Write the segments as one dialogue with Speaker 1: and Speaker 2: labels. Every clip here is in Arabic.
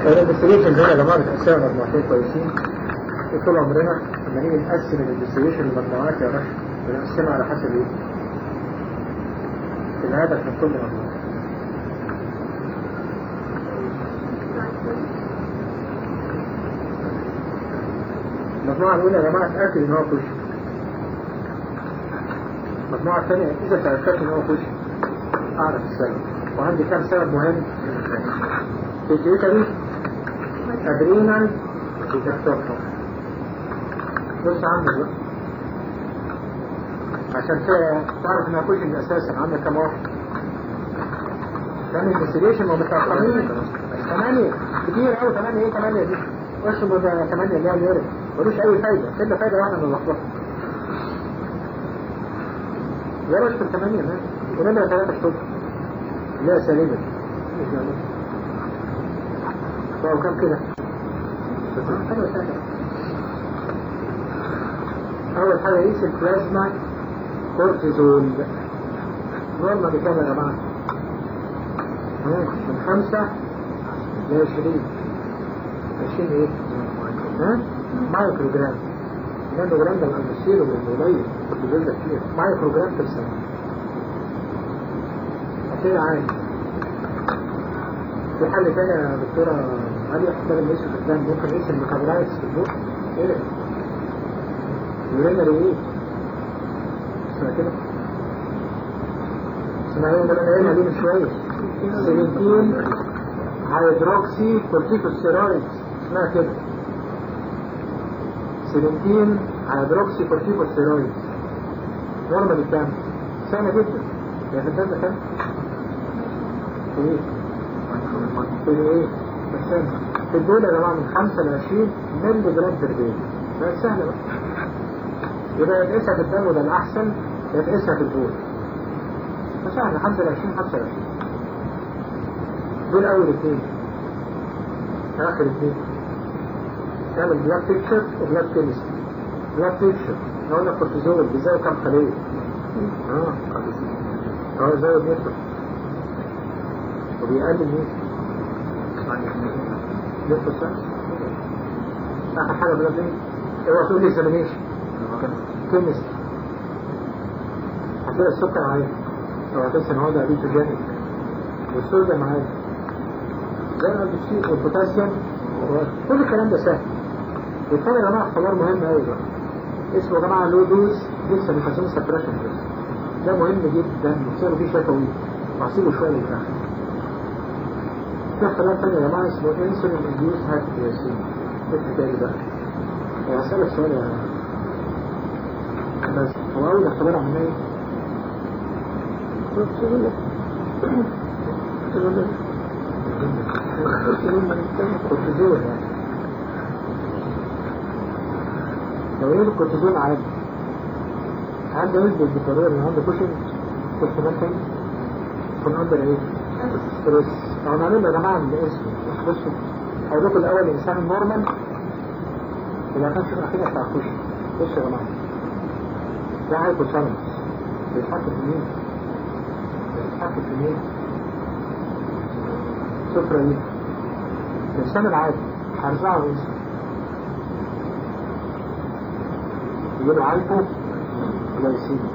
Speaker 1: الانفستيجيشن هنا يا جماعة بتقسمها مجموعتين كويسين طول عمرنا لما نيجي نقسم الانفستيجيشن لمجموعات يا باشا بنقسمها على حسب ايه؟ الهدف من كل مجموعة. المجموعة الأولى يا جماعة تأكد إن هو كشف. المجموعة الثانية إذا تأكدت إن هو كشف أعرف السبب. وعندي كام سبب مهم بيتيوتري أدرينال ديكتوكتور. بص عندك بقى عشان كده تعرف إنها كشف أساسا. عندك كام واحد؟ كان انفستيجيشن ومتأخرين 8 كتير أوي. 8 إيه 8 دي؟ واشرب ده 8 اللي هي اليورين ملوش أي فايدة. كده فايدة واحدة من اللحظة. يا رجل 8 ماشي ونمرة 3 الصبح اللي هي سليمة. فهو كم كده؟ أول حاجة يقيس البلازما كورتيزول. نورمال بكام يا جماعة؟ من 5 ل 20. 20 ايه؟ مايكرو جرام. نانو جرام ده الأمثيل والقليل كورتيزول ده كتير. مايكرو جرام في السنة. كده عادي. في حل تاني يا دكتورة علي احتمال الناس في الدم ممكن يقيس الميتابولايتس في البوق. ايه؟ يورينري ايه؟ اسمها كده؟ اسمها ايه؟ ده انا قايلها دي من شوية. 17 هيدروكسي كورتيكوستيرويد اسمها كده. 17 هيدروكسي كورتيكوستيرويد. نورمال الدم سهلة جدا. يا في الدم كام؟ ايه؟ ايه؟ في الدول يا جماعة من 5 ل 20 ملي جرام بير داي. بقت سهلة بقى. يبقى يتقيسها في الدم وده الأحسن يتقيسها في الدول. فسهلة 5 ل 20 25. دول أول 2. آخر 2 نعمل بلاد بيكتشر وبلاد كيمستري. بلاد بيكتشر لو قلنا كورتيزول بيزاوي كام خلية؟ زي بيكتر وبيقلل مين؟ نصف السنة. آخر حاجة بلاد ايه؟ اوعى تقول لي اكزامينيشن كيمستري. هتلاقي السكر عالي. اوعى تنسى ان هو ده بيتوجينيك والصوديوم عالي. زي ما بتشيل والبوتاسيوم كل الكلام ده سهل. والثاني يا جماعة اختبار مهم قوي بقى اسمه يا جماعة لو دوز لسه بيخزنوا سبريشن ده مهم جدا. بتصيروا فيه شوية طويل وهسيبه شوية للآخر. في اختبار تاني يا جماعة اسمه انسولين انديوس هايبوغلايسيميا. ايه الحكاية بقى؟ هسألك سؤال يا بس هو أول اختبار عملنا ايه؟ كورتيزول يعني. لو ايه الكورتيزول عادي عنده نسبة بالضرورة ان عنده كوشن كورتيزول تاني يكون عنده ايه؟ ستريس. لو نعمل يا جماعة من اسمه بصوا هقولكوا الأول الإنسان النورمال إذا كانش الأخيرة بتاع كوشن. بصوا يا جماعة ده هايبوثالاموس بيتحط في مين؟ بيتحط في مين؟ سفرة ايه؟ الإنسان العادي هرجعه اسمه يقولوا هايبوغلايسيميا.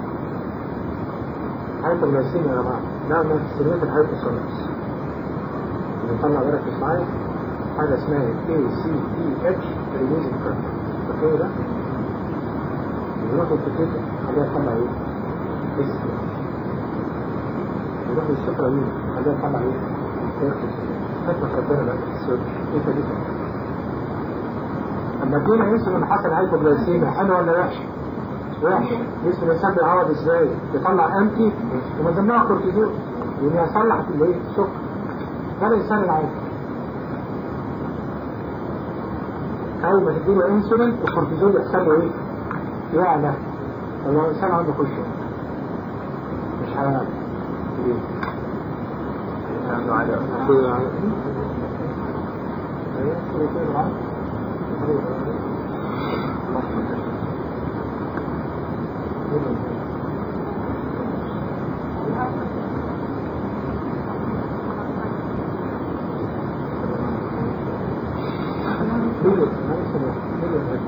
Speaker 1: هايبوغلايسيميا يا جماعة ده من سلمات الهايبوثالاموس. بنطلع بالك معايا حاجة اسمها ACTH ريليزنج فاكتور. فاكرين ده؟ بناخد التكليفة خليها تطلع ايه؟ اسم. بناخد السفرة دي خليها تطلع ايه؟ فترة ربنا بقى السوري ايه تديك؟ اما ادينا انسولين حصل هايبوغلايسيميا حلو ولا وحش؟ وحش. جسم الانسان بيعوض ازاي؟ بيطلع امتي ومن ضمنها كورتيزول يعني يصلح في الايه؟ السكر. ده الانسان العادي. اول ما تديله انسولين الكورتيزول يحصل له ايه؟ يعلى. طب لو الانسان عنده خشونه مش هيعلى. ليه؟ عنده عالي عنده عالي. مليون مليون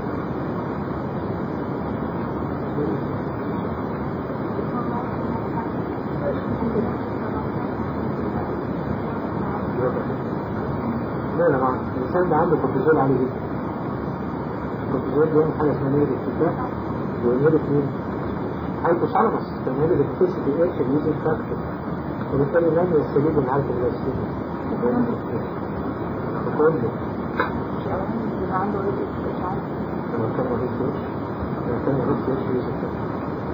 Speaker 1: لا لا معنا الإنسان ده عنده كورتيزول عالي جدا. الكورتيزول بيعمل حاجة اسمها نيرة ارتفاع ونيرة مين؟ هايبوثالاموس فنيرة الكتسي اتش بيوزن فاكتور وبالتالي لن يستجيب للعالم الوسيط كله
Speaker 2: عنده ريد اتش عالي
Speaker 1: لما كان ريد اتش بيوزن فاكتور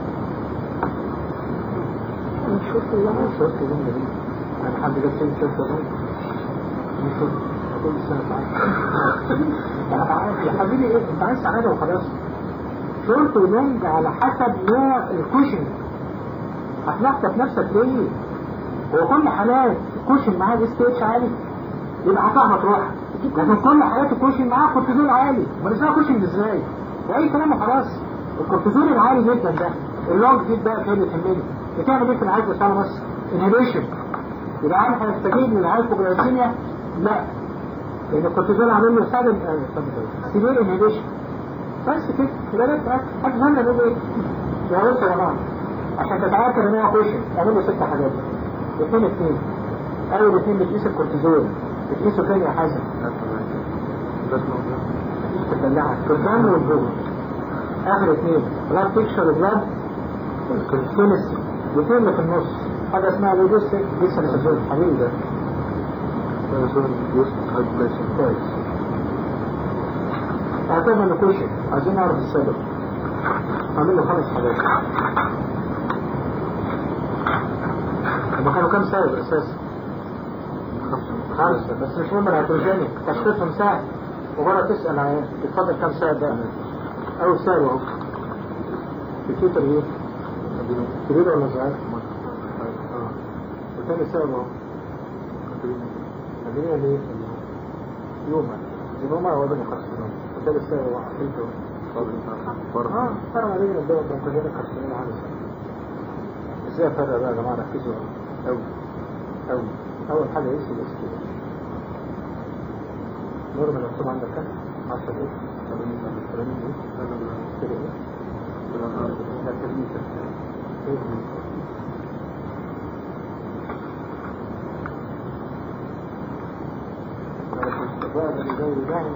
Speaker 2: نشوف الله
Speaker 1: شوف كده دي أنا حد جاب سنة شوف ده نشوف كل سنة معاك يا حبيبي ايه انت عايز سعادة وخلاص شورت ولونج على حسب نوع الكوشن هتلخبط نفسك ليه؟ هو كل حالات الكوشن معاه اس تي اتش عالي يبقى عطاها هتروح لكن كل حالات الكوشن معاه كورتيزول عالي ما اسمها كوشن ازاي؟ واي كلام وخلاص الكورتيزول العالي جدا ده اللونج دي بقى كده تهمني بتعمل ايه في الهايبوثالاموس؟ انهبيشن يبقى عارف هيستجيب للهايبوغلايسيميا؟ لا لان الكورتيزول عامل له سيفير انهبيشن بس كده يبقى ده حاجه مهمه نقول ايه؟ يا بص يا جماعه عشان تتعرف ان هو كوشن اعمل له 6 حاجات اثنين اول اثنين بتقيس الكورتيزول بتقيسه فين يا حسن؟ تدلعك في الدم والجوه اخر اثنين بلاد بيكشر بلاد كيمستري الاثنين اللي في النص حاجه اسمها لوجيستيك ديسنسيزون حبيبي ده كويس اعتبر انه كوشن عايزين نعرف السبب اعمل له 5 حاجات هما كانوا كام سبب اساسا؟ 5 بس مش مهم الهيدروجينيك تشخيصهم سهل مجرد تسأل عن تتفضل كام سبب بقى اول سبب اهو الكيتر ايه؟ كبير ولا صغير؟ وثاني سبب اهو مدينة ليه؟ يوما يوما هو ده مخصصين وثالث سبب واحد فرق ما بين الدواء والبنكوجينيك خصصين عن السبب ازاي افرق بقى يا جماعة ركزوا اول حاجة ايه الاستيل نور من الصبح عندك كم؟ 10 ايه؟ 80 ايه؟ كده ايه؟ لا تلميذة ايه البقى اللي زي يعني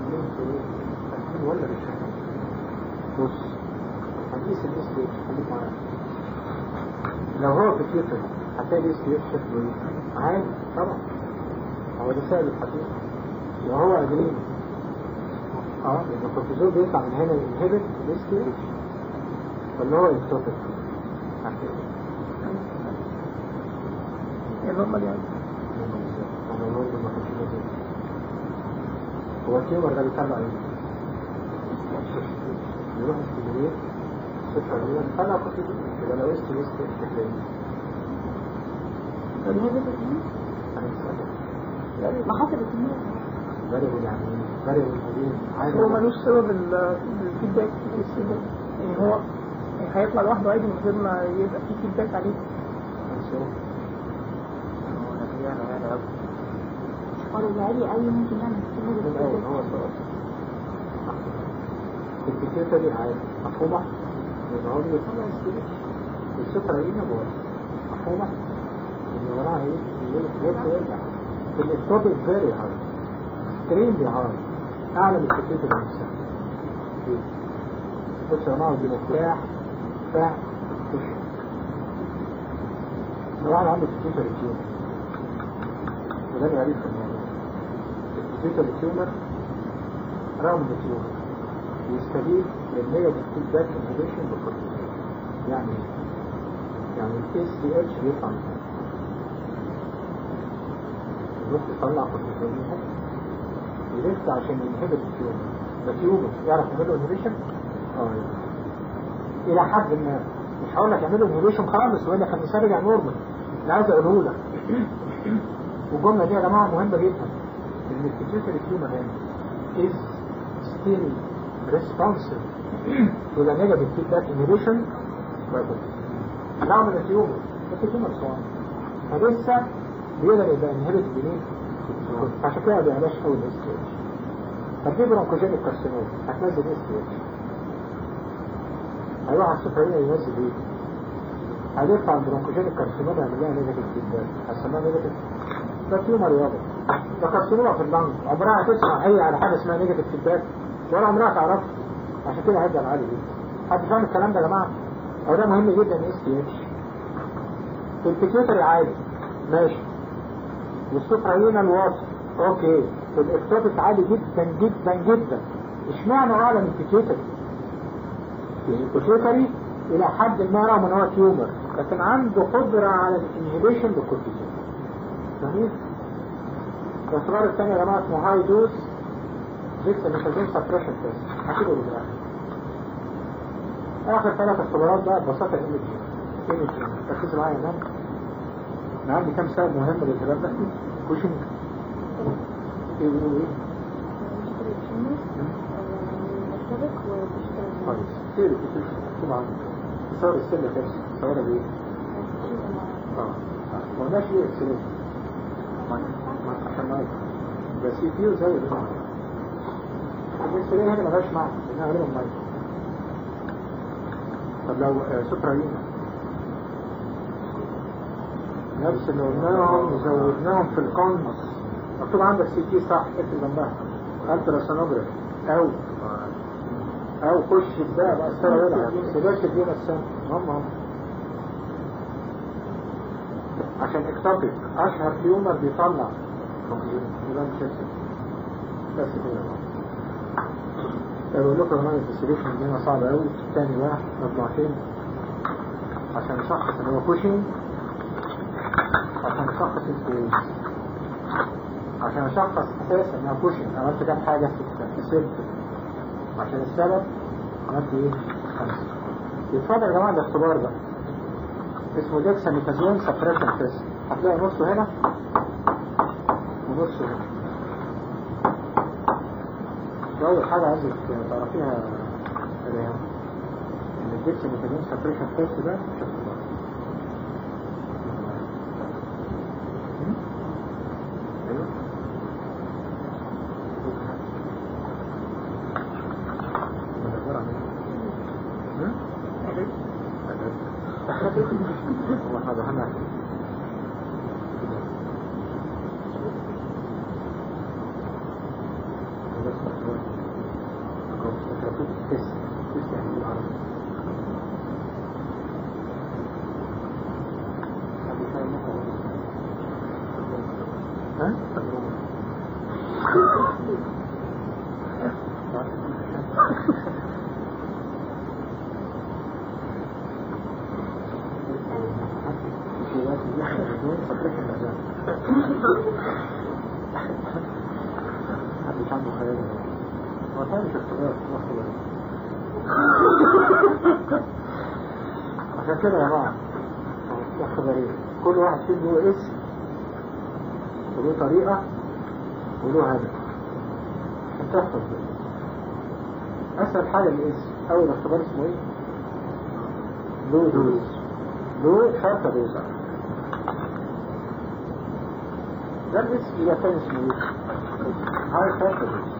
Speaker 1: ولا بالشكل بص هنقيس الاس بي اتش خليك معايا لو هو في الكيتر هتلاقي الاس بي اتش شكله ايه؟ عادي طبعا هو ده سبب الحقيقي لو هو ادريني لان الكورتيزول بيطلع من هنا ينهبط الاس بي اتش فاللي هو التوتال
Speaker 2: الرمل يعني
Speaker 1: هو التيومر ده بيطلع ايه؟ يروح السيلولية الصفر دي بيطلع كورتيزول يبقى لو است تحليل
Speaker 2: ما حصل الكمية
Speaker 1: بارغ يعني بارغ الهدين
Speaker 2: هو ملوش سبب الفيدباك يعني هو هيطلع لوحده عادي من غير ما يبقى فيه فيدباك عليه
Speaker 3: ولا العالي أي ممكن نعمل
Speaker 1: من الأول هو صراحة الكتير دي عادي مفهومة يبقى هو بيطلع السبيش السفرة ايه نبوة مفهومة ان وراها ايه يرجع في الاستوبيك فيري هاي اكستريملي هاي اعلى من الكتير دي نفسها بص يا جماعة دي مفتاح الكشف لو واحد عنده كتير ريتيومر وده الغريب في الموضوع الكتير ريتيومر رغم الريتيومر يستجيب للنيجاتيف فيدباك انهبيشن بالكورتيزول يعني الاس دي اتش بيطلع من هنا يروح يطلع كورتيزول من هنا يلف عشان ينهبت التيومر ده تيومر يعرف يعمله انهبيشن؟ الى حد ما مش هقول لك يعمله انهبيشن خالص ولا خليه يرجع نورمال انا عايز اقوله لك والجمله دي يا جماعه مهمه جدا ان الكتير التيومر هنا is still responsive to the negative feedback inhibition نعمل التيومر التيومر صغير فلسه بيقدر يبقى انهبت بنين عشان كده ما بيعملش اول ستيج طب دي برونكوجينيك كارسينوما هتنزل اس تي اتش، هيروح على السفرية ينزل ايه؟ هيدفع البرونكوجينيك كارسينوما يعمل لها نيجاتيف جدا، هتسميها نيجاتيف. ده تيومر يابا، ده كارسينوما في اللنج، عمرها هتسمع هي على حاجة اسمها نيجاتيف فيدباك ولا عمرها تعرفها، عشان كده هيبقى العالي دي. حد فاهم الكلام ده يا جماعة؟ أو ده مهم جدا اس تي اتش. في البيتيوتري عالي ماشي، والسفرية الواطي اوكي، في الاكتوبيك عالي جدا جدا جدا. اشمعنى اعلى من البيتيوتري؟ البيتيوتري الى حد ما رغم ان هو تيومر لكن عنده قدرة على الانهبيشن للكورتيزون. جميل. الاختبار الثاني يا جماعة اسمه هاي دوز ديكساميثازون سبريشن تيست، هتيجوا دلوقتي. اخر 3 اختبارات بقى ببساطة ايميجينج. ركزوا معايا يا جماعة. انا عندي كام سبب مهم للالتهاب ده؟ كوشنج ايه بيقولوا ايه؟ كويس. كتير اكتب عنه صور السلة كيف صورها بايه؟ ما قلناش ايه اكسلين عشان نعرف بس في كتير زي ده الاكسلين هنا ملهاش معنى لانها غالبا مية. طب لو سوبرالينا نفس اللي قلناهم وزودناهم في القنص مكتوب عندك سي تي صح اكتب جنبها التراسونوجراف او خش الباء بقى السنة يلعب سيباش الدين السنة هم عشان اكتبك اشهر تيومر بيطلع يبقى مش هكسب بس كده. بقول لكم هنا السيليشن هنا صعب قوي. تاني بقى مجموعتين عشان نشخص ان هو كوشنج، عشان نشخص الكويس، عشان اشخص اساسا انها كوشنج عملت كام حاجة ست، عشان السبب عملت ايه 5. يتفضل يا جماعة ده اختبار بقى اسمه ديكساميثازون سبريشن تيست. هتلاقي نصه هنا ونصه هنا. اول حاجة عايزك تعرفيها ريان ان الديكساميثازون سبريشن تيست ده مش اختبار. ايوه هذا هنا محدش عنده خيال هو ثاني في اختبار عشان كده يا جماعة اختبارين كل واحد فيهم له اسم وله طريقة وله هدف عشان تحفظ ده. اسهل حاجة الاسم. اول اختبار اسمه ايه؟ لو دوز، لو شرطة دوزة. ده الاسم يبقى تاني اسمه ايه؟ هاي شرطة دوزة.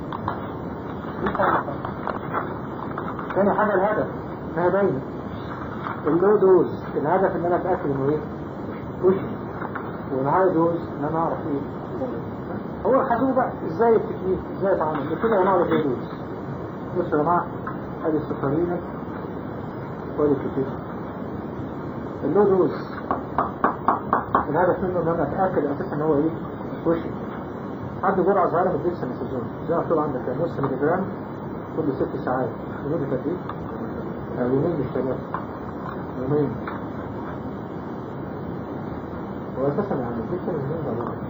Speaker 1: تاني حاجة الهدف ما باينة. اللو دوز الهدف ان انا اتأكد انه ايه؟ كوشن. والهاي دوز ان انا اعرف ايه؟ هو خدوه بقى ازاي التكنيك ازاي اتعامل كده ونعرف اللو دوز. بصوا يا جماعة ادي السفرينة وادي الكتير. اللو دوز الهدف منه ان انا اتأكد اساسا ان هو ايه؟ كوشن. عندي جرعة صغيرة من الديكساميثازون زي ما مكتوب عندك نص ملي جرام كل 6 ساعات. لمدة قد ايه؟ يومين مش 3 يومين. هو اساسا يعني الديكساميثازون ده نوع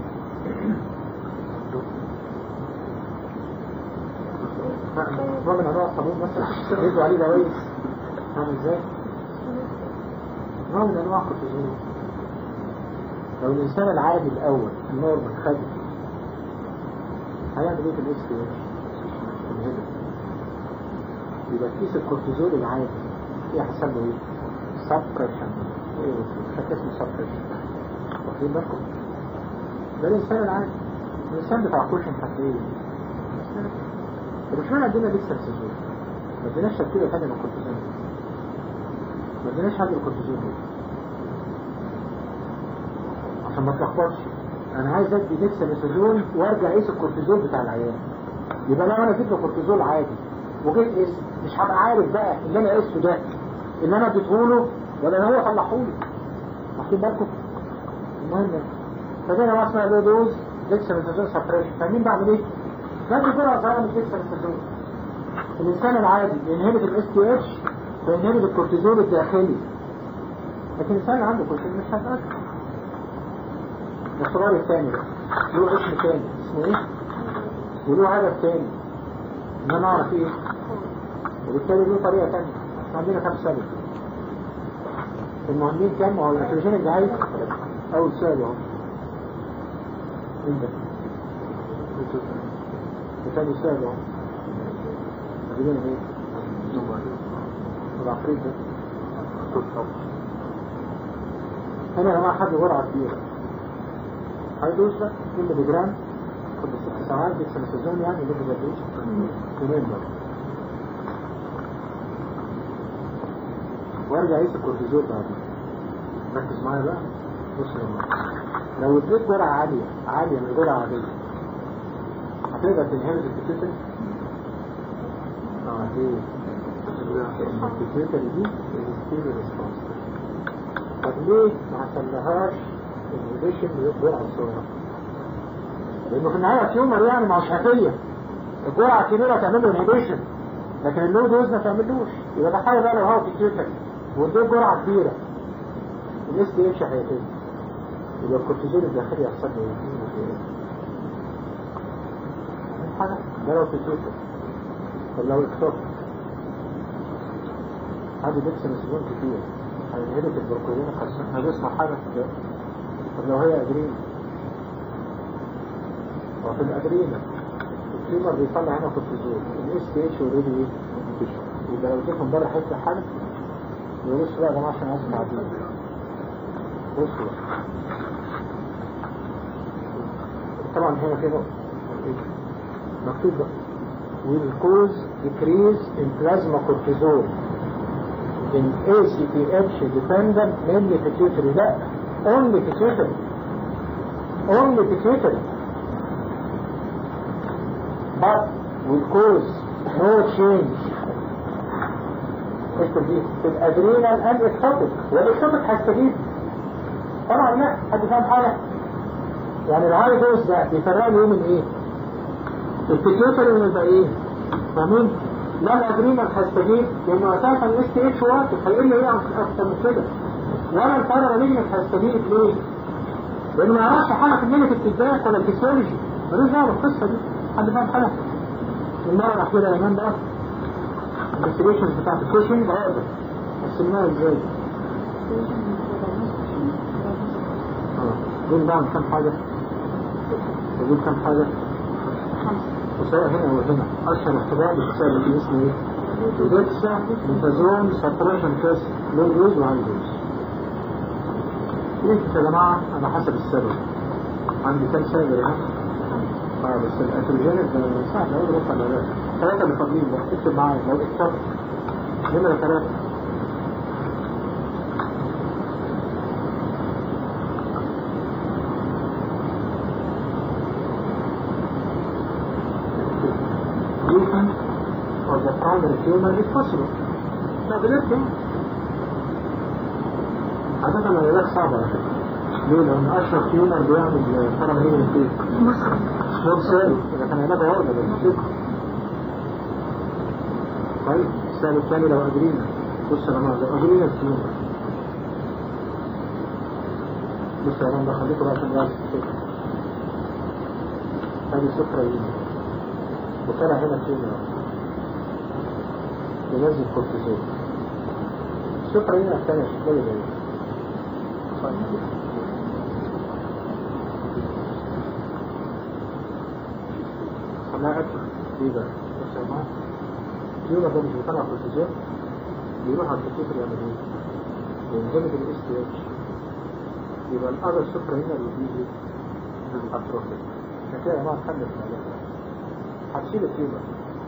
Speaker 1: من انواع الصابون مثلا يدوا عليه دوايس فاهم ازاي؟ نوع من انواع الكورتيزون. لو الانسان العادي الاول النورمال خد هيعمل ايه في الاس تي اتش؟ يبقى كيس الكورتيزول العادي ايه حصل له ايه؟ سبريشن. ايه خد اسمه سبريشن. واخدين بالكم؟ ده الانسان العادي. الانسان بتاع كوشن هتلاقيه طب اشمعنى عندنا لسه السجون؟ ما اديناش تركيبة تانية من الكورتيزون، ما اديناش حاجة الكورتيزون دي عشان ما تلخبطش. انا عايز ادي ديكساميثازون وارجع اقيس الكورتيزول بتاع العيان. يبقى لو انا اديت له كورتيزول عادي وجيت اقيس مش هبقى عارف بقى اللي انا قيسته ده اللي انا اديته له ولا هو طلعه لي. واخدين بالكم؟ المهم فده بقى اسمها لو دوز ديكساميثازون سبريشن. فاهمين بعمل ايه؟ بدي جرعه صغيره من ديكساميثازون. الانسان العادي بينهبط الاس تي اتش وينهبط الكورتيزول الداخلي، لكن الانسان اللي عنده كورتيزول مش هيتاثر. الاختبار الثاني له اسم ثاني اسمه ايه؟ وله هدف ثاني ان انا اعرف ايه، وبالتالي له طريقه ثانيه. احنا عندنا كام سبب؟ المهمين كام؟ هو الاتروجين الجهاز اول سؤال اهو. انت وثاني سؤال اهو. عايزين ايه؟ العفريت ده هنا يا جماعه خد جرعه كبيره. هيدوز بقى 2 ملي جرام كل 6 ساعات ديكساميثازون، يعني اللي بيبقى يومين بقى. وارجع اقيس الكورتيزول بعدين. ركز معايا بقى. بص يا جماعه، لو اديت جرعه عاليه من جرعه عاديه هتقدر تنهبط البيتيوتري؟ ليه؟ البيتيوتري دي الستيبل ريسبونس. طب ليه ما حصلهاش الانهبيشن بالجرعه الصغيره؟ لانه في النهايه تيومر يعني مع شهاديه. الجرعه الكبيره تعمل له انهبيشن لكن اللو دوز ما تعملوش. يبقى تخيل بقى لو هو بيتيوتري واديت جرعه كبيره الاس تي اتش هيقل، يبقى الكورتيزول الداخلي يحصل له ايه؟ حاجه ده لو بيتيوتري. طب لو اكتوب هذه ديكساميثازون كتير هينهبط البروكولين الخاصين هيسمع حاجه كده. طب لو هي ادرينا وفي الادرينا التيومر بيطلع هنا كورتيزول الاس تي اتش اوريدي ايه؟ يبقى لو اديتهم بره حته حاجه يبصوا بقى يا جماعه عشان اسمع بعدين. بصوا بقى طبعا هنا في نقطه مكتوب بقى will cause decrease in plasma cortisol in ACTH dependent mainly pituitary. لا only pituitary but will cause no change في الادرينال and ectopic. والاكتوبيك هيستجيب طبعا. لا حد فاهم حاجه؟ يعني الهاي دوز ده بيفرق لي من ايه؟ البيتيوتري من ايه؟ فاهمين؟ لا الادرينال هيستجيب لانه اساسا الاس تي اتش واقف هيقل ايه اكتر من كده. ولا الباراليجنال هيستجيب ليه؟ لانه ما يعرفش حاجه في الميلك التجاري ولا الفسيولوجي، ملوش دعوه بالقصه دي. حد فاهم حاجه؟ المره الاخيره يا مان بقى الانفستيجيشنز بتاعت الكوشنج بقى قسمناها ازاي؟ دول بقى كام حاجه؟ ودول كام حاجه؟ وسواء هنا وهنا. اشهر اختبار بتساوي في اسمه ايه؟ ديكساميثازون سبريشن تيست لو دوز وهاي دوز. ليه يا جماعه؟ على حسب السبب. عندي كام سبب هنا؟ بس الاتروجينيك ده سهل قوي رفع العلاج. 3 اللي فاضلين بقى اكتب معايا لو اكتب نمرة 3. treatment of the primary tumor is possible. لا بجد عادة العلاج صعب على فكرة. ليه؟ لأن أشرف تيومر بيعمل فرامين فيه سمول سيل، إذا كان علاجه عرضة بالموسيقى. طيب السؤال الثاني لو أجرينا. بص يا جماعة لو أجرينا التيومر، بص يا جماعة ده خليكوا بقى عشان نعرف السكر. هذه سكرة يمين وطلع هنا التيومر ينزل كورتيزول. السكرة هنا الثانية شكلية زي خليها أكثر. إيه ده؟ بص يا جماعة التيومر ده مش بيطلع كورتيزول، بيروح على الكتيفر يعمل ايه؟ ينجلب الاس تي اتش. يبقى الأذر سكرة هنا اللي بيجي بالأتروفيك. عشان كده يا جماعة خلي في العلاج. هتشيل التيومر،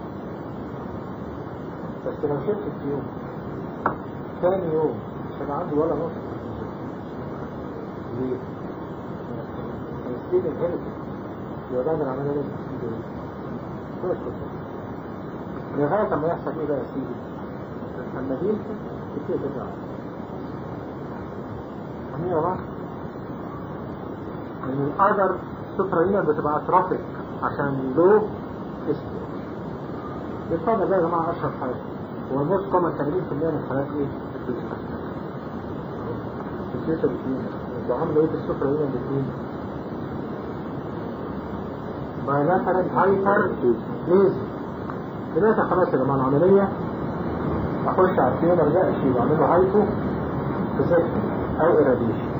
Speaker 1: بس لو شلت التيومر ثاني يوم مش هيبقى عنده ولا نقطة كورتيزول. ليه؟ السليم انهيرتد يبقى بعد العملية لازم تسيبه ايه؟ مش كورتيزول لغاية ما يحصل ايه بقى يا سيدي؟ لما دي كتير ترجع فاهمين يا جماعة؟ ان الأجر سوبرانيا بتبقى اترافيك عشان لو اسمه بالطبع ده يا جماعة أشهر حاجة. هو الموست كومن 80% من الحالات ايه؟ الفيوتر الاثنين وعملوا ايه في السوبرانيا الاثنين؟ بايلاترال هايبر ليزي. دلوقتي خلاص يا جماعة العملية أخش على التيومر ده أشيل أعمله هايبو فيزيكتومي أو إيراديشن.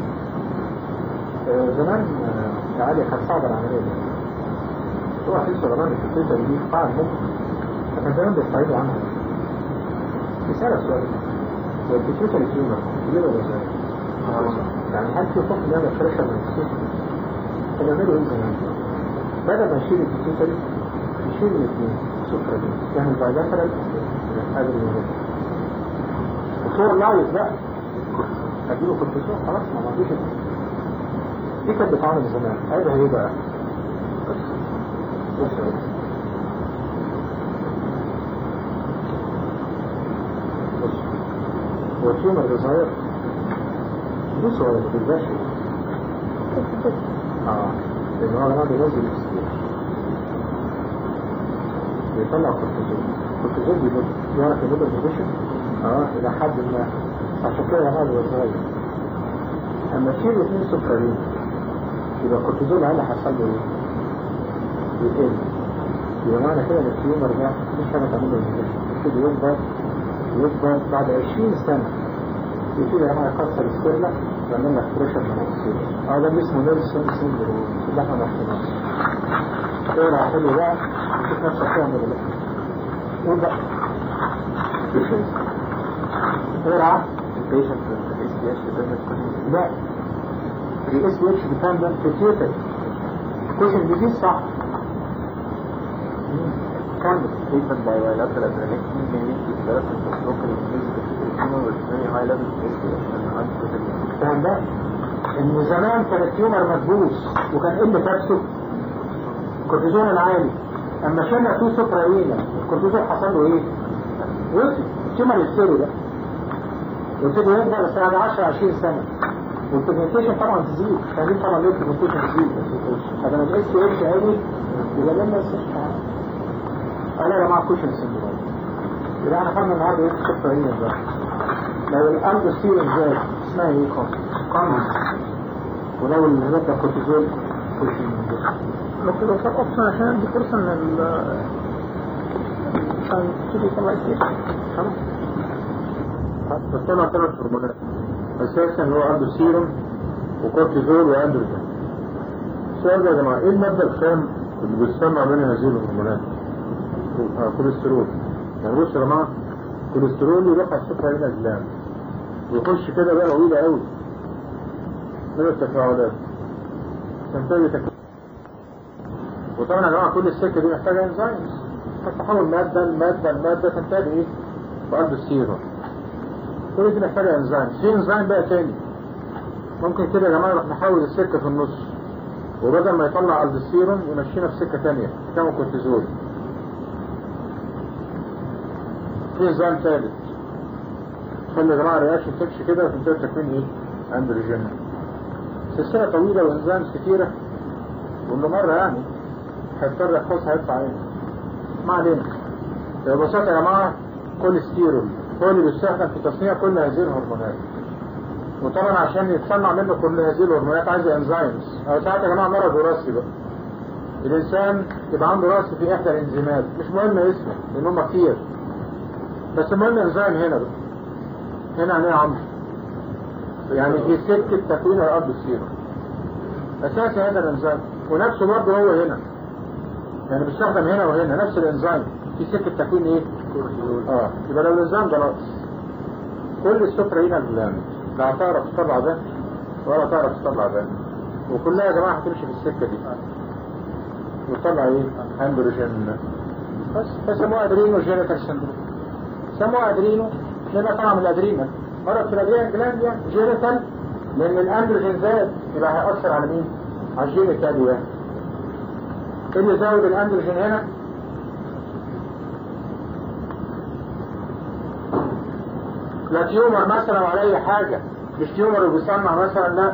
Speaker 1: زمان يا علي كانت صعبة العملية دي. هو في سلمان الفيوتر دي قاعد ممكن فكان زمان بيستعيدوا عنها. بيسألك سؤال، هو الفيوتر التيومر ليه ولا ازاي؟ يعني هل في حكم يعمل فريشر من الفيوتر؟ فبيعملوا ايه زمان؟ بدل ما يشيل الفيوتر يشيل الاثنين سكر دي يعني بايلاترال هذا الموضوع وصور لايف بقى هديله كورتيزون خلاص ما عندوش. دي كانت بتعمل زمان. هذا ايه بقى؟ بص هو التيومر ده صغير مش صغير بالباش لان هو الغد بينزل الاكسجين بيطلع كورتيزون. الكورتيزون بيعرف يمد البوزيشن الى حد ما عشان كده يا جماعه صغير. اما تشيل اثنين سكرين يبقى الكورتيزون اللي حصل له ايه؟ يقل. يبقى معنى كده ان التيومر ده مش حاجه تعمل له البوزيشن يبتدي يكبر بعد 20 سنه يبتدي يا جماعه يكسر السكيرلا ويعمل لك بريشر من السكيرلا. ده اللي اسمه نيلسون سيندروم اللي احنا عارفينه. اقرا حلو بقى وشوف نفسك تعمل ايه. قول بقى اقرا البيشنت الاس بي اتش ديبندنت. لا الاس بي اتش ديبندنت فيتيوتر كوشن ديزيز صح. كمل.
Speaker 4: treatment by bilateral adrenaline may lead to development of local musical tumor with very high level of and
Speaker 1: فاهم بقى؟ ان زمان كان التيومر مكبوس وكان ايه اللي كبسه؟ الكورتيزون العالي. اما شلنا فيه سكرينة الكورتيزون حصل له ايه؟ وصل التيومر يستوي ده ويبتدي يكبر بس بعد 10-20 سنة والبيجمنتيشن طبعا تزيد. فاهمين طبعا ليه البيجمنتيشن تزيد؟ فلما الاس اتش عالي يبقى لما الصحة قال يا جماعة كوشن سندروم. يبقى احنا خدنا النهارده ايه السكرينة بقى؟ لو الاندوستيرون زاد اسمها ايه قمص ولو الهبات ده كورتيزول كوشن
Speaker 2: ممكن لو صار اوبشن عشان ادي فرصه ان عشان تبتدي يطلع كتير.
Speaker 1: خلاص بطلع 3 هرمونات اساسا اللي هو اندوستيرون وكورتيزول واندروجين. السؤال ده يا جماعه ايه الماده الخام اللي بيصنع منها هذه الهرمونات؟ كوليسترول. يعني بصوا يا جماعه الكوليسترول يروح على السكر هنا الجلام ويخش كده بقى طويله قوي من التفاعلات تنتهي تكوين. وطبعا يا جماعه كل السكه دي محتاجه انزيمز فتحول ماده الماده تنتهي ايه؟ باندوستيرون. كل دي محتاجه انزيمز. في انزيم بقى تاني ممكن كده يا جماعه نروح نحول السكه في النص وبدل ما يطلع الدوستيرون يمشينا في سكه ثانيه كما كورتيزول. في انزيم ثالث خلي يا جماعه الرياكشن تمشي كده وتنتهي تكوين ايه؟ اندروجين. سلسله طويله وانزيمز كتيره كل مره يعني هيضطر يحفظها هيدفع ايه؟ ما علينا. ببساطه يا جماعه كوليسترول هو اللي بيستخدم في تصنيع كل هذه الهرمونات. وطبعا عشان يتصنع منه كل هذه الهرمونات عايز انزيمز. او ساعات يا جماعه مرض وراثي بقى. الانسان يبقى عنده راثي في احدى الانزيمات مش مهم اسمه لان هم كتير. بس المهم انزيم هنا بقى. هنا عليه عمر. يعني في سكه تكوين الاندوستيرون. اساسا هذا الانزيم ونفسه برضه هو هنا. يعني بيستخدم هنا وهنا نفس الانزيم في سكه تكوين ايه؟ يبقى لو الانزيم ده ناقص كل السكر هنا الجلام لا هتعرف تطلع ده ولا تعرف تطلع ده وكلها يا جماعه هتمشي في السكه دي. وطلع ايه؟ اندروجين بس، فسموه ادرينو جينيتال سندروم. سموه ادرينو لان طبعا من الادرينال مرض في الادرينال جلاند يعني جينيتال، لان الاندروجين زاد يبقى هيأثر على مين؟ على الجينيتال يعني. ايه اللي زود الاندروجين هنا؟ لا تيومر مثلا ولا اي حاجة، مش تيومر وبيصنع مثلا، لا.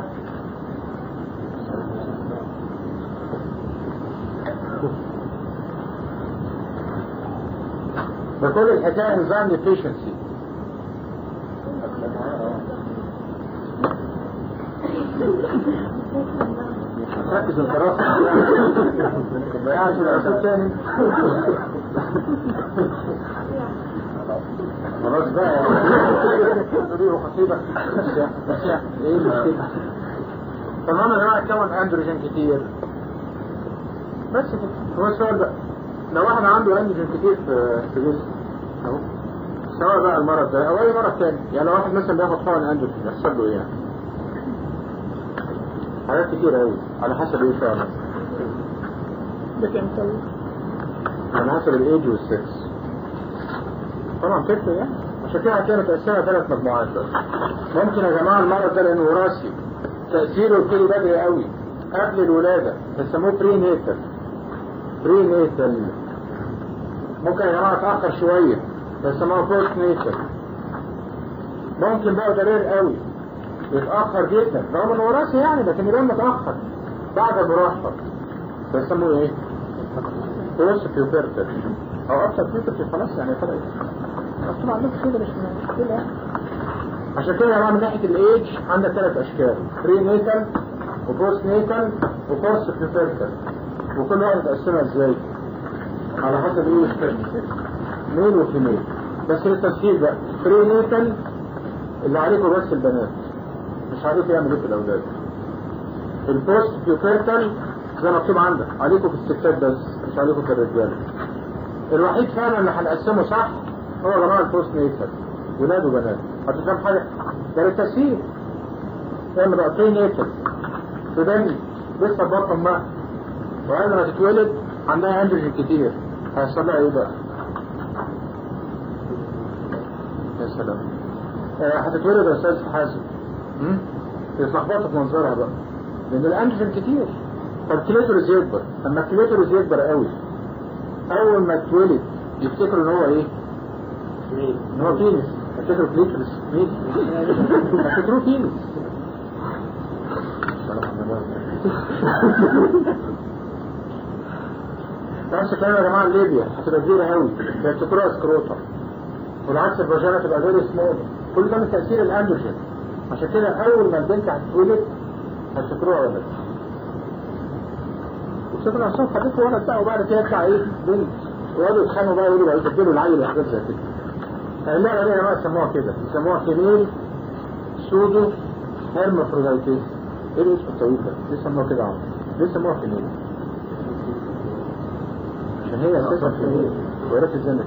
Speaker 1: ده كل الحكاية انزيم ديفيشنسي. ركز الدراسة ضيعت الأساس تاني. خلاص بقى تديره خطيبك مسيح ايه المشكلة؟ تمام يا جماعة، كون اندروجين كتير بس كده. هو السؤال بقى، لو واحد عنده اندروجين كتير في جسمه اهو، سواء بقى المرض ده او اي مرض تاني، يعني لو واحد مثلا بياخد حقن اندروجين يحصل له ايه يعني؟ حاجات كتير قوي على حسب ايه فعلا، على حسب الايج والسكس طبعا تفرق يعني. عشان كده هتلاقي متقسمة 3 مجموعات بس. ممكن يا جماعة المرض ده لانه وراثي تأثيره يبتدي بدري قوي قبل الولادة، بيسموه بري نيتال. ممكن يا جماعة اتأخر شوية بيسموه بوست نيتال. ممكن بقى ده رير قوي يتأخر جدا رغم انه وراثي يعني، لكن يبقى متأخر بعد المراهقة بيسموه ايه؟ بوست بيوبرتال او اكتر بيوبرتال. خلاص يعني فرق طبعا عندك كده مش مشكلة. عشان كده يا جماعة من ناحية الايج عندك 3 اشكال، بري نيتال وبوست نيتال وبوست بيوبرتال، وكل واحد متقسمها ازاي؟ على حسب ايه؟ ميل وفيميل. بس للتسهيل بقى، بري نيتال اللي عليكم بس البنات، مش عليكم يعمل ايه في الاولاد. البوست بيوبرتال زي ما مكتوب عندك عليكم في الستات بس، مش عليكم في الرجاله. الوحيد فعلا اللي هنقسمه صح هو يا جماعه البوست نيتال، ولاد وبنات. هتفهم حاجه؟ ده للتسهيل. لما بقى بري نيتال في بنت لسه بطن امها وقبل ما تتولد عندها اندروجين كتير، هيحصل لها ايه بقى؟ يا سلام. هتتولد يا استاذ حازم يتلخبطوا في منظرها بقى لان الاندروجين كتير، فالكليتورس يكبر. اما الكليتورس يكبر قوي اول ما تتولد يفتكروا ان هو ايه؟ ان هو بينس. يفتكروا كليتورس مين؟ يفتكروه بينس. نفس الكلام يا جماعه الليبيا هتبقى كبيره قوي يفتكروها سكروتا، والعكس الفاجينا تبقى فيري سمول. كل ده من تاثير الاندروجين. عشان كده اول ما البنت هتتولد هتفتكروها ولد، وشوفوا نفسهم خدته ولد بقى، وبعد كده يطلع ايه؟ بنت، ويقعدوا يتخانقوا بقى يقولوا بقى يسجلوا العيل وحاجات زي كده. اللعبه دي يا جماعه يسموها كده، يسموها فيميل سودو هيرمافروديتيس. ايه الاسم الطويل ده؟ ليه سموها كده عمرو؟ ليه سموها فيميل؟ عشان هي اساسا فيميل ويرات الزمن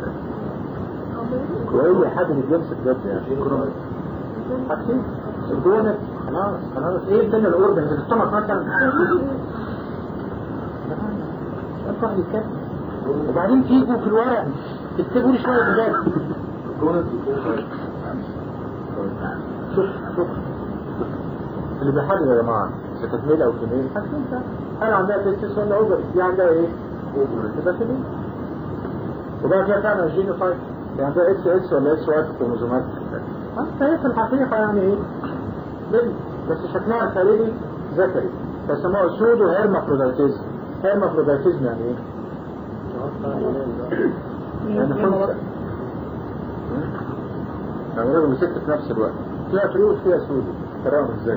Speaker 1: واي حد من الجنس بجد يعني حاجتين الدونت. خلاص ايه الدنيا الاورجن في السtomach مثلا واحد يتكلم، وبعدين تيجوا في الورق تكتبوا لي شويه بجد. شوف اللي بيحدد يا جماعه اذا كانت ميل او فيميل حاجتين. انا عندها تستس ولا اوفر، دي عندها ايه؟ يبقى فيميل. وبقى كده فعلا جينوتايب يعني ده اس اس ولا اس واي في الكروموزومات. فهي في الحقيقه يعني ايه؟ بنت بس شكلها الخارجي ذكري، فسموها سودو هيرمافروديتيزم. هيرمافروديتيزم يعني ايه؟ يعني خمسة يعني راجل وست في نفس الوقت، فيها تروج فيها سودو. تراهم ازاي؟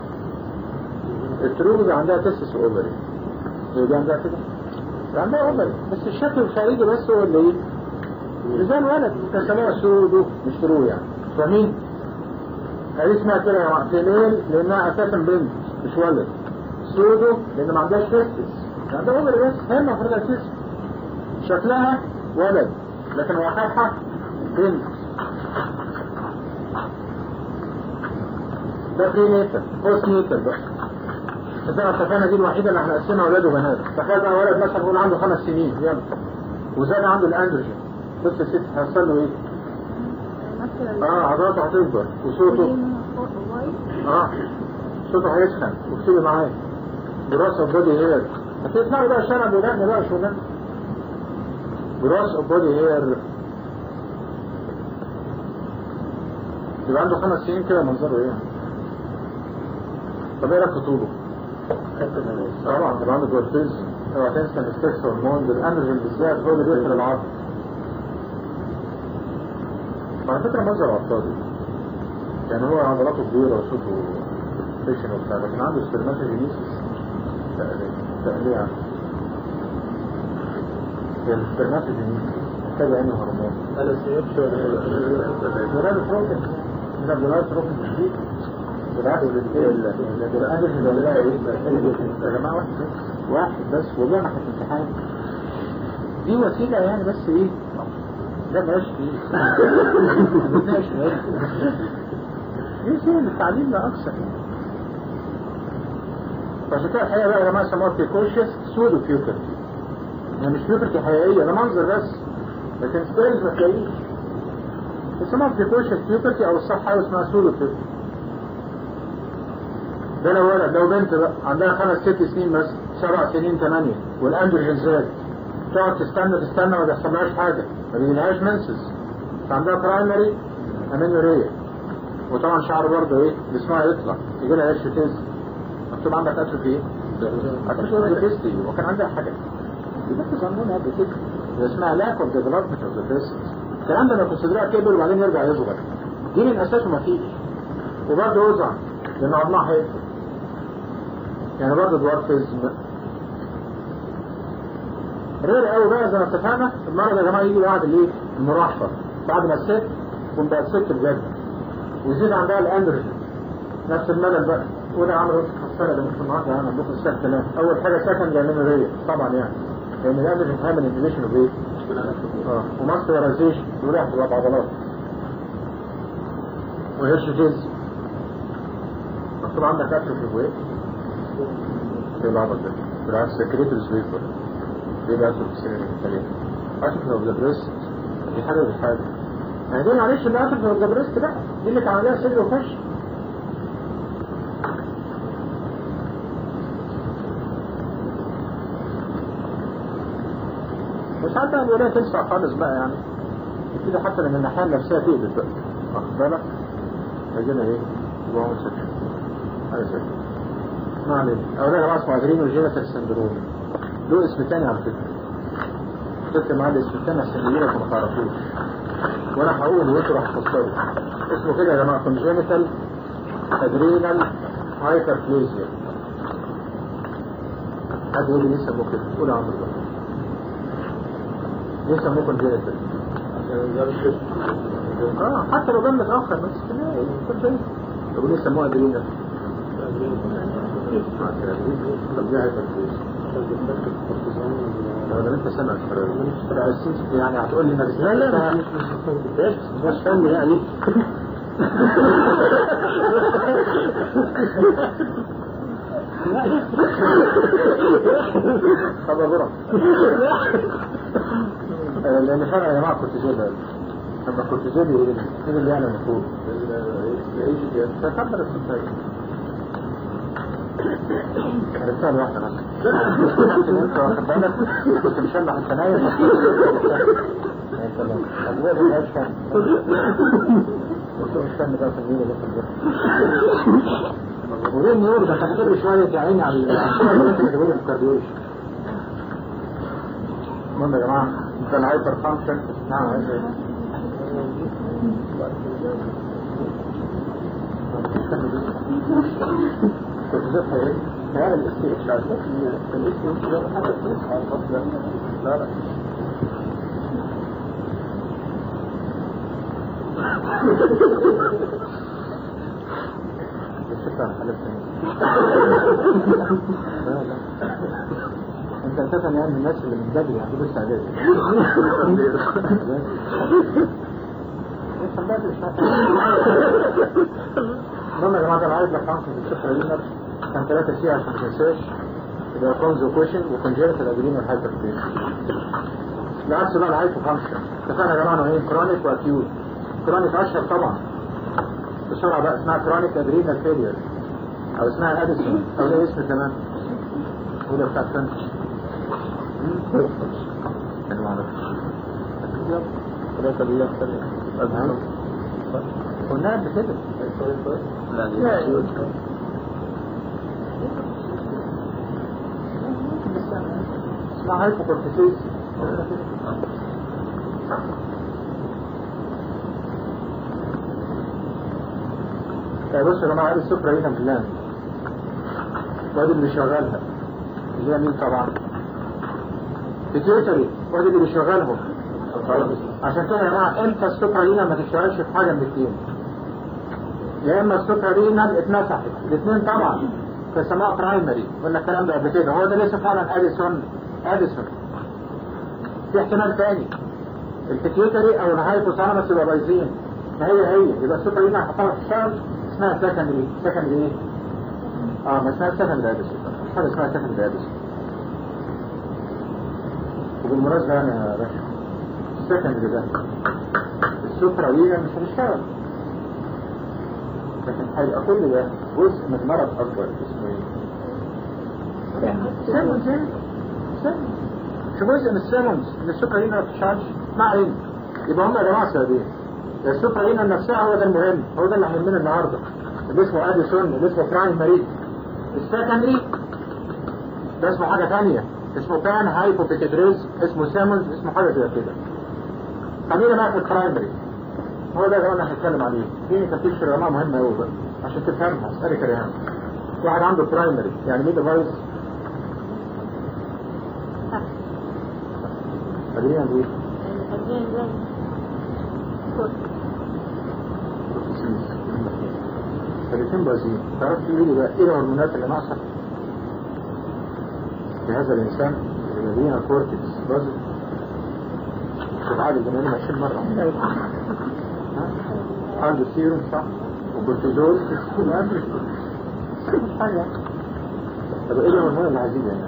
Speaker 1: التروج عندها تسس اوفري، هي دي عندها كده؟ عندها اوفري بس الشكل الخارجي بس هو اللي ايه؟ زي الولد تسموها سودو مش ترو يعني. فاهمين؟ هذه اسمها كده يا جماعه فيميل لانها اساسا بنت مش ولد. سودو لان ما عندهاش تستس، عندها اوفري بس. هيرمافروديتيزم شكلها ولد لكن واقعها بنت. ده بري نيتال. بوست نيتال بقى زي ما اتفقنا دي الوحيدة اللي هنقسمها ولاد وبنات. تخيل بقى ولد مثلا نقول عنده 5 سنين يلا وزاد عنده الاندروجين، بص يا ست هيحصل له ايه؟ عضلاته هتكبر وصوته صوته هيسخن واكتبي معايا جراس اوف بودي هير. هتطلعوا بقى الشارع بيغني بقى شغلانه جراس اوف بودي هير. يبقى عنده 5 سنين كده منظره ايه؟ طب ايه رايك في طوله؟ طبعا يبقى عنده جورتيزم. اوعى تنسى ان السكس هرمون الاندروجين بالذات هو اللي بيقتل العظم. على فكره منظر عطاري يعني هو عضلاته كبيره وصوته فيشن وبتاع، لكن عنده سبرماتوجينيسيس تقليع. السبرماتوجينيسيس محتاج انه هرمون مراد بروتين من الجلوات بروتين جديد بالعكس الأندروجين ده لا ايه يا جماعه واحد بس والله ما كانت امتحان دي وسيله يعني بس ايه ده ماشي فيه ماشي يصير التعليم لا اكثر يعني. فعشان كده الحقيقه بقى يا جماعه سموها بريكوشيس سودو بيوبرتي، يعني مش بيوبرتي حقيقيه ده منظر بس، لكن ستيلز ما تلاقيش. اسمها بريكوشيس بيوبرتي او الصح حاجه اسمها سودو بيوبرتي. ده لو ولد، لو بنت بقى عندها 5 6 سنين مثلا 7 سنين 8 والاندروجين زاد، تقعد تستنى ما بيحصلهاش حاجه، ما بيجيلهاش منسس، فعندها برايمري امينوريا، وطبعا شعر برضه ايه جسمها يطلع يجي لها هيرشوتيزم. مكتوب عندك اتروفي ايه؟ اتروفي وكان عندها حاجه يبقى ظنونها قبل كده اسمها لاك اوف ديفلوبمنت اوف ذا بريست. الكلام ده لما صدرها كبر وبعدين يرجع يصغر دي من اساسه ما فيش، وبرضه يوزع لان عظمها هيقفل يعني برضه دوارفيزم. غير قوي بقى زي ما اتفقنا المرض يا جماعه يجي بعد الايه؟ المراهقه، بعد ما الست تكون بقت ست بجد ويزيد عندها الاندروجين نفس الملل بقى. وده عمل وسط السنه ده مش النهارده انا عندكم السنه 3. اول حاجه سكند امينوريا طبعا يعني لان الاندروجين هيعمل انهبيشن اوف ايه؟ وماسكولاريزيشن وراح تبقى عضلات وهيرشوتيزم. مكتوب عندك اتروفي وايه؟ ايه العبط ده؟ بالعكس سكريتوري سويبر دي بقى في السنين الثانيه اتروفي اوف ذا بريست دي حاجه ودي حاجه يعني دي معلش اللي اتروفي اوف ذا بريست بقى دي اللي كان عليها صدر وفش. بس حتى الولاية تنفع خالص بقى يعني كده حتى من الناحية النفسية تقلب بقى واخد بالك هيجينا ايه؟ يبقى هو سكر حاجة سكر ما علينا. أولا يا جماعة اسمه أدرينوجينيتال سندروم له اسم تاني على فكرة كتبت معاه الاسم التاني عشان يجيلك ما تعرفوش وأنا هقوله وأنتوا راح تفكروا اسمه كده يا جماعة كونجينيتال أدرينال هايبربليزيا. حد يقول لي ليه سموه كده؟ قول يا عمرو بقى ليه سموه كونجينيتال؟ حتى لو جه متأخر بس كده طب ليه سموها أدرينال؟ طب ليه هايبربليزيا؟ لو انت سمع يعني هتقول لي لا لا مش فاهم يعني خبر لان فعلا يا جماعه كنت جايبها لما كنت جايبها ايه اللي يعني المفروض تكبر السفاية رسالة واحدة مثلا انت واخد بالك كنت مشلح الثنايا يا سلام أبوه ده مش فاهم مش فاهم بقى في الليلة ده في الجرح وغير نور ده تحتاج شوية يا عيني على الشيء اللي انت بتقوله في الكارديولوجي. المهم يا جماعة انت الهايبر فانكشن نعم عايز ايه؟ كنت زفها ايه؟ هذا الاستيء لا الاستيء حتى تصحى الفصل لا الشكرا على حالة انت اساسا يعني من الناس اللي من بدري يعملوا استعداد المهم يا جماعة انا عايز لك عنكم في الشكرة دي نفسه كان 3 سي عشان ما تنساش، يبقى كونزو كوشن وكونجنتال ادرينال هايبرتنشن. العكس بقى الهايبو فانكشن، اتفقنا يا جماعه انه ايه؟ كرونيك واكيوت. كرونيك اشهر طبعا بسرعه بقى، اسمها كرونيك ادرينال فيلير او اسمها اديسون او ليه اسم كمان وده بتاع فرنش. انا ما اعرفش
Speaker 4: ثلاثة دي أكثر
Speaker 1: قلنا قبل كده.
Speaker 4: لا
Speaker 1: اسمها هايبوكورتيسيس. بصوا يا جماعه، هذه السفرة هنا بالله وادي اللي بيشغلها اللي هي مين طبعا؟ بيتيوتري، وادي اللي بيشغلهم. عشان كده يا جماعه امتى السفرة هنا ما تشتغلش في حاجه من الاثنين؟ يا اما السفرة هنا اتمسحت، الاثنين طبعا فسموها برايمري، قلنا الكلام ده قبل كده. هو ده لسه فعلا اديسون. في احتمال ثاني، البيتيوتري او الهايبوثالاموس يبقى بايظين، فهي يبقى السفرة هنا هحطها في الشغل اسمها سكندري ايه؟ ما اسمها سكندري اديسون، مش حاجه اسمها سكندري اديسون. وبالمناسبه يا باشا السكندري ده السفرة هنا مش هتشتغل، لكن هيبقى كل ده جزء من مرض اكبر اسمه ايه؟ سيمونز. شو جزء من السيمونز اللي السفرة هنا ما بتشتغلش؟ ما علينا. يبقى هم يا جماعه سببين، السفرة هنا نفسها هو ده المهم، هو ده اللي هيهمنا النهارده، اللي اسمه اديسون، اللي اسمه برايمري. السكندري ده اسمه حاجه ثانيه، اسمه بان هايبوبيتيدريز، اسمه سيمونز، اسمه حاجه زي كده. خلينا بقى في البرايمري، هو ده اللي انا هتكلم عليه. في تفتيش يا جماعه مهم قوي بقى عشان تفهمها. اسالك يا ريهام، واحد عنده برايمري يعني مين ديفايس؟ خلينا نقول فالاتنين بازين. تعرف تقول لي بقى ايه الهرمونات اللي ناقصه في هذا الانسان اللي لدينا كورتكس بازل؟ تتعالج من 20 مره. عنده سيروم صح وكورتيزول مش حاجه. طب ايه الهرمون اللي عايزين يعني؟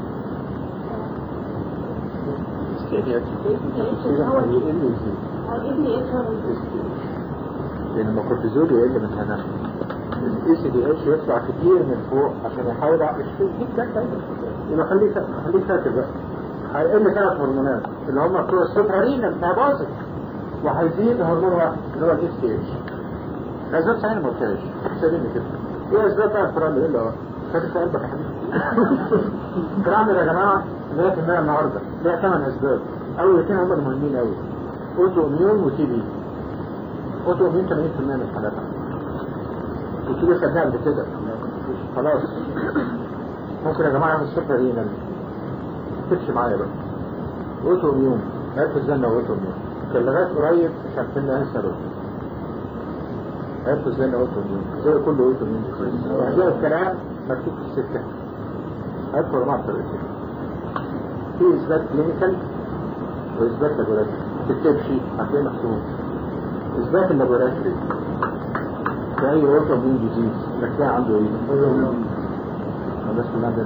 Speaker 1: لان لما الكورتيزول يقل من هنا الاي سي دي اتش يطلع كتير من فوق عشان يحاول يبقى خليك فاكر بقى هيقل 3 هرمونات اللي هم بتوع السوبرين بتاع باظت، وهيزيد هرمون واحد اللي هو الاس تي اتش. اسباب صحيح ما قلتهاش، ساليني كده ايه اسباب بقى الفرامل؟ ايه اللي هو فاتح قلبك يا حبيبي؟ الفرامل يا جماعه 100% النهارده ليها 8 اسباب. اول 2 هم المهمين قوي، اوتو اميون وتي بي. اوتو اميون 80% من الحالات، وتي بي خدناها قبل كده خلاص. ممكن يا جماعه نعمل السفرة هنا تمشي معايا بقى. اوتو اميون عرفوا ازاي انه اوتو اميون؟ كان لغايه قريب مش عارفين ايه السبب. عرفوا ازاي انه اوتو اميون؟ زي كله اوتو اميون. وهذا الكلام مكتوب في السكه. عرفوا يا جماعه الطريقتين، في اثبات كلينيكال واثبات لابوراتوري. تكتب شيء هتلاقيه مكتوب اثبات اللابوراتوري في اي اوتو اميون ديزيز هتلاقي عنده ايه؟ بس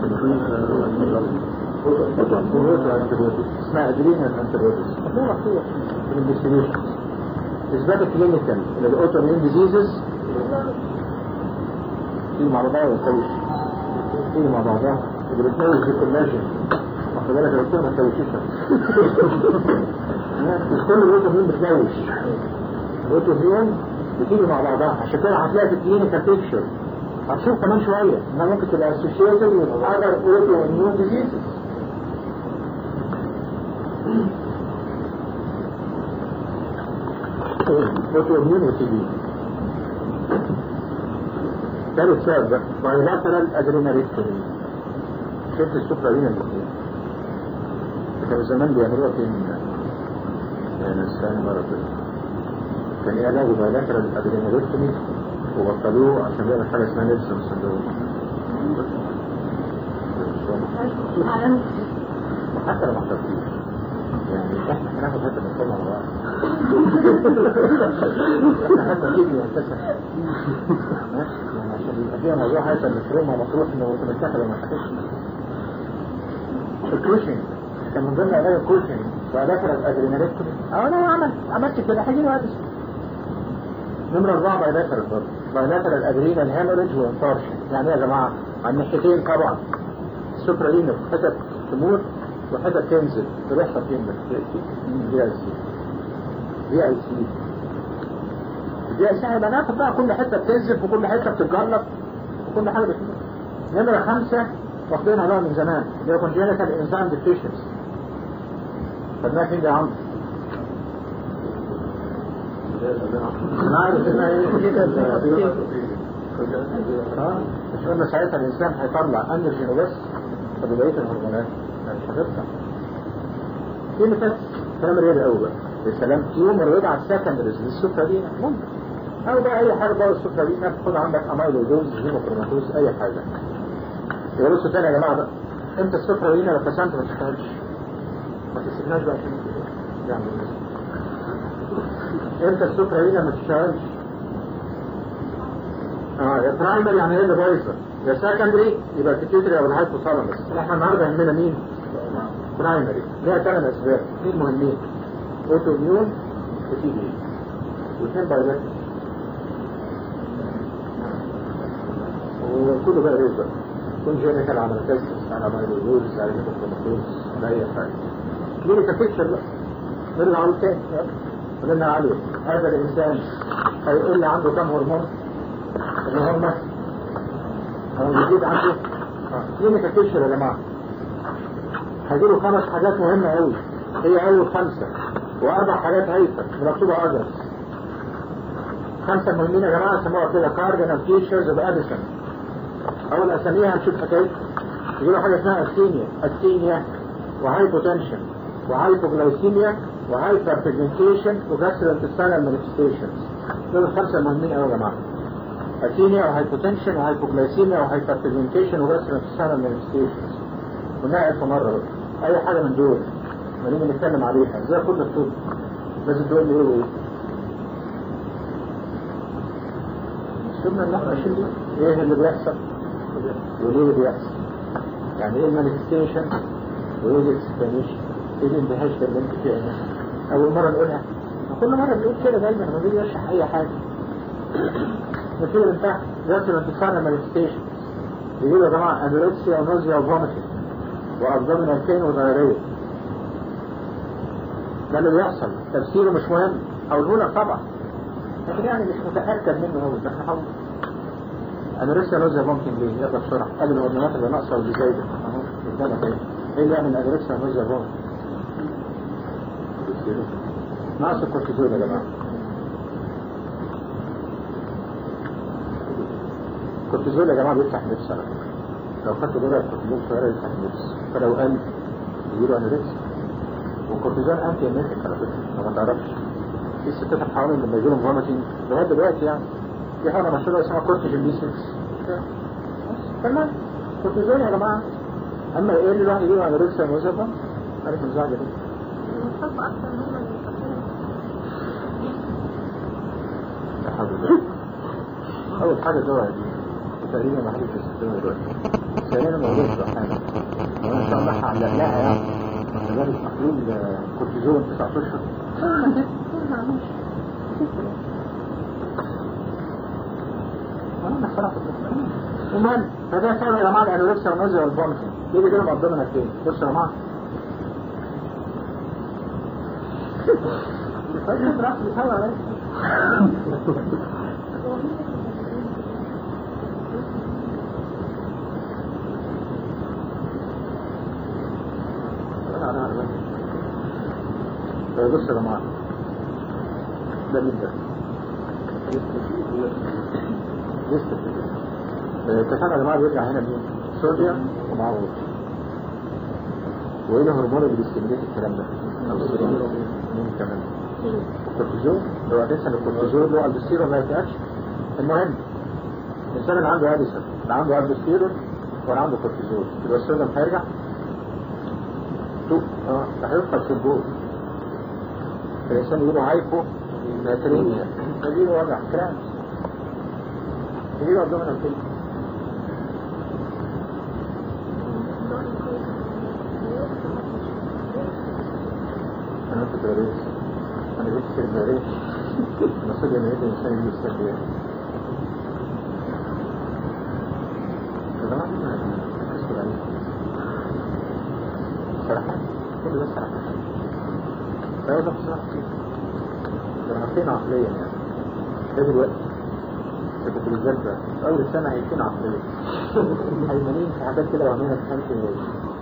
Speaker 1: اسمها ادرينال انتيبوديز. هتلاقي مكتوب في الانفستيجيشن. اثبات الكلينيكال للاوتو اميون ديزيزز تيجي مع بعضها وتسويش، تيجي مع بعضها اللي بتسويش دي كولاجين. واخد بالك يا دكتور ما تسويش مش كل الاوتو اميون بتسويش، الاوتو اميون بتيجي مع بعضها. عشان كده هتلاقي في الكلينيكال بيكتشر هتشوف كمان شويه انها ممكن تبقى اسوشيتد with other autoimmune diseases. autoimmune و TB. ثالث سبب بقى bilateral adrenalectomy. شفت السفرة هنا الاثنين كانوا زمان بيعملوها فين؟ يعني الثاني مرة كده كان ايه علاجه bilateral adrenalectomy وبطلوه عشان بيعمل حاجة اسمها نيلسون سندروم. حتى لو ما حضرتيش يعني احنا هناخد حتى نتكلم على بعض. احنا حتى كيدي وانتسح نفسك يعني عشان يبقى فيها موضوع هذا المفروض مطروح انه تمسكها وما حكيش. الكوشنج كان من ضمن علاج الكوشنج وعلاج الادرينالكتومي. انا عملت كده هيجي وقت. نمرة 4 بايلاترال برضه. بايلاترال الادرينال هيموريدج وانفارشن. يعني ايه يا جماعه؟ على الناحيتين طبعا. السوبرالينال حتت تموت وحتت تنزل تروحها فين بس؟ دي اي سي. دي اي سي. دي اي سي هيبقى ناخد بقى كل حته بتنزل وكل حته بتتجلط وكل حاجه بتنزل. نمرة 5 واخدينها بقى من زمان اللي هو كونجينيتال انزيم ديفيشنسي. خدناها فين يا عم؟ انا عارف انها ايه مش قلنا ساعتها الانسان هيطلع انرجين وبس طب بقيه الهرمونات مش هتطلع. في مثال كلام رياضي قوي بقى السلام يوم الرياضي على السكندريز للسكرين ممكن او بقى اي حاجه بقى السكرين تاخد عندك اميلويدوز هيموكروماتوز اي حاجه. يبقى بصوا تاني يا جماعه بقى انت السكرين لو كسنت ما تشتغلش ما تسيبناش بقى عشان يعني انت السكر هنا ما تشتغلش. يا برايمري يعني ايه اللي بايظه، يا سكندري يبقى البيتيوتري او الهايبوثالاموس. احنا النهارده يهمنا مين؟ برايمري. ليها 3 اسباب اثنين مهمين، اوتو اميون وتي بي واثنين بايلاترال وكله بقى ريزر كونجينيتال على ميتاستس على مايلويدوز على هيموكروماتوز على اي حاجه. كلينيكال بيكتشر بقى نرجع على تاني قلنا عليه هذا الإنسان هيقول لي عنده كم هرمون اللي هم جديد عنده كلينيكال بيكتشر يا جماعة. هيجيله 5 حاجات مهمة قوي هي أول 5 و4 حاجات هيفة مكتوبة أجرس. 5 مهمين يا جماعة سموها كده كاردينال فيتشرز اوف أديسون. أول أساميها هنشوف حكايتها. يجيله حاجة اسمها أستينيا وهايبوتنشن وهايبوغلايسيميا وهايبر بيجمنتيشن وجاسترونتستينال مانيفستيشنز. دول 5 مهمين قوي يا جماعه. أثينيا وهايبوتنشن وهايبوغلايسيميا وهايبر بيجمنتيشن وجاسترونتستينال مانيفستيشنز. قلناها 1000 مره بقى. اي حاجه من دول ما نيجي نتكلم عليها زي كل الطب لازم تقول لي ايه وايه. شفنا ان احنا ماشيين دي ايه اللي بيحصل وليه اللي بيحصل، يعني ايه المانيفستيشن وايه الاكسبلانيشن، ايه الاندهاش اللي انت فيها. اول مره نقولها كل مره بنقول كده دايما لما بيجي يشرح اي حاجه. مثير انت دلوقتي لما تفهم مانيفستيشن بيقولوا يا جماعه انوركسيا ونوزيا وفوميتنج وابدومينال بين وضريريه. ده اللي بيحصل، تفسيره مش مهم هقوله لك طبعا لكن يعني مش متاكد منه هو ده. احنا حاول انوركسيا ونوزيا وفوميتنج ليه؟ يلا بسرعه قبل الهرمونات اللي ناقصه واللي زايده اهو قدامك ايه. ايه اللي يعمل انوركسيا ونوزيا وفوميتنج؟ ناقص الكورتيزول يا جماعه. الكورتيزول يا جماعه بيفتح نفس على فكره. لو خدت بالك الكورتيزول صغيره يفتح نفس، فلو قل يجيله انوركسيا. والكورتيزول انتي انيتك على فكره ما تعرفش. في الستات الحوامل لما يجيلهم فوميتنج لغايه دلوقتي يعني في حاجه مشهوره اسمها كورتيجين بي 6. تمام الكورتيزول يا جماعه اما ايه اللي الواحد يجيله انوركسيا وموزفه عارف الزعجه دي. أول حاجة دواء دي تقريبا ما حدش يستخدمها دلوقتي. ثانيا موضوع الصحانة وأنا إن شاء الله هعلق لها يعني كذلك محلول كورتيزون 9 أشهر. أنا خلاص المهم فده سبب يا جماعة الأنوركسيا والنوزيا والفوميتنج. ليه بيجيلهم أبدومينال بين؟ بصوا يا جماعة فاكر راح بيسوي عليك بص يا جماعة ده مين ده؟ اتفقنا يا جماعة بيرجع هنا مين؟ صوديوم ومعاه ووتر. وايه الهرمون اللي بيستمريت الكلام ده؟ مين كمان؟ الكورتيزون. لو هتنسى ان الكورتيزون له الدوستيرون ما يتقالش. المهم الانسان اللي عنده اديسون اللي عنده الدوستيرون ولا عنده كورتيزون يبقى السوديوم هيرجع هيفقد في الجول. الانسان يجيله هايبو ناتريميا يجيله وجع كرامس. تجيب ابدومينال بين. انا كنت باريس، انا جبت سير باريس المفروض ان يجي الانسان يجي السير صراحة كل ده صراحة فهو ده بصراحة دراسين عقليا يعني ده دلوقتي كنت بالذات أول سنة هيكون عقليا هيمانين في حاجات كده وعملنا في 5 جنيه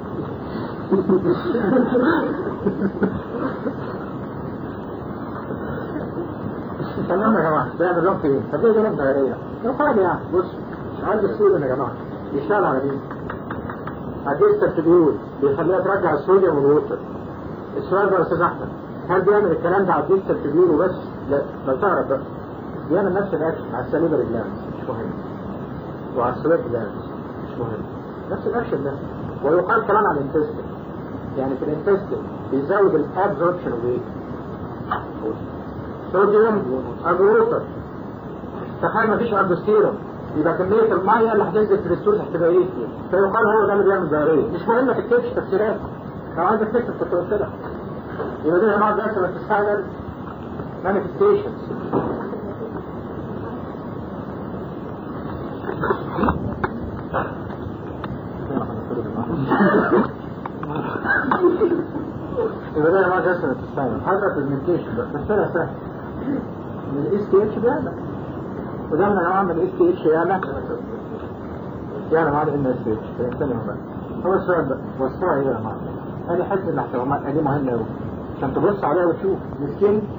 Speaker 1: تمام يا جماعة ده يعمل لهم فين؟ طب ايه ده غيرية؟ لو حاجة يعني بص عندي الصوديوم يا جماعة بيشتغل على مين؟ هتجيب ترتبيول بيخليها ترجع الصوديوم والوتر. السؤال بقى يا استاذ احمد هل بيعمل الكلام ده على الديك ترتبيول وبس؟ لا لو تعرف بقى بيعمل نفس الاكشن على السليبر جلاندز مش مهم وعلى السليبر جلاندز مش مهم نفس الاكشن ده ويقال كمان على الانتستين يعني في الانتستين بيزود الابزوربشن اوف ايه؟ صوديوم ووتر. تخيل مفيش اندوستيرون يبقى كمية المية اللي هتنزل في الستورز هتبقى ايه؟ فيقال هو ده اللي بيعمل دايرية. مش مهم ما تكتبش تفسيرات لو عايزك تكتب كنت قلت لك يبقى دي يا جماعة بس ما تستعمل مانيفستيشنز. يبقى ده يا جماعة بس ما تستعمل حضرتك برزنتيشن بس تفسيرها سهل من الاس تي اتش بيعمل وده من انواع من الاس تي اتش يعني معانا ان اس اتش فالانسان يهمل. هو السؤال بقى والسؤال ايه يا جماعه؟ ادي حته الاحترامات دي مهمه قوي عشان تبص عليها وتشوف السكين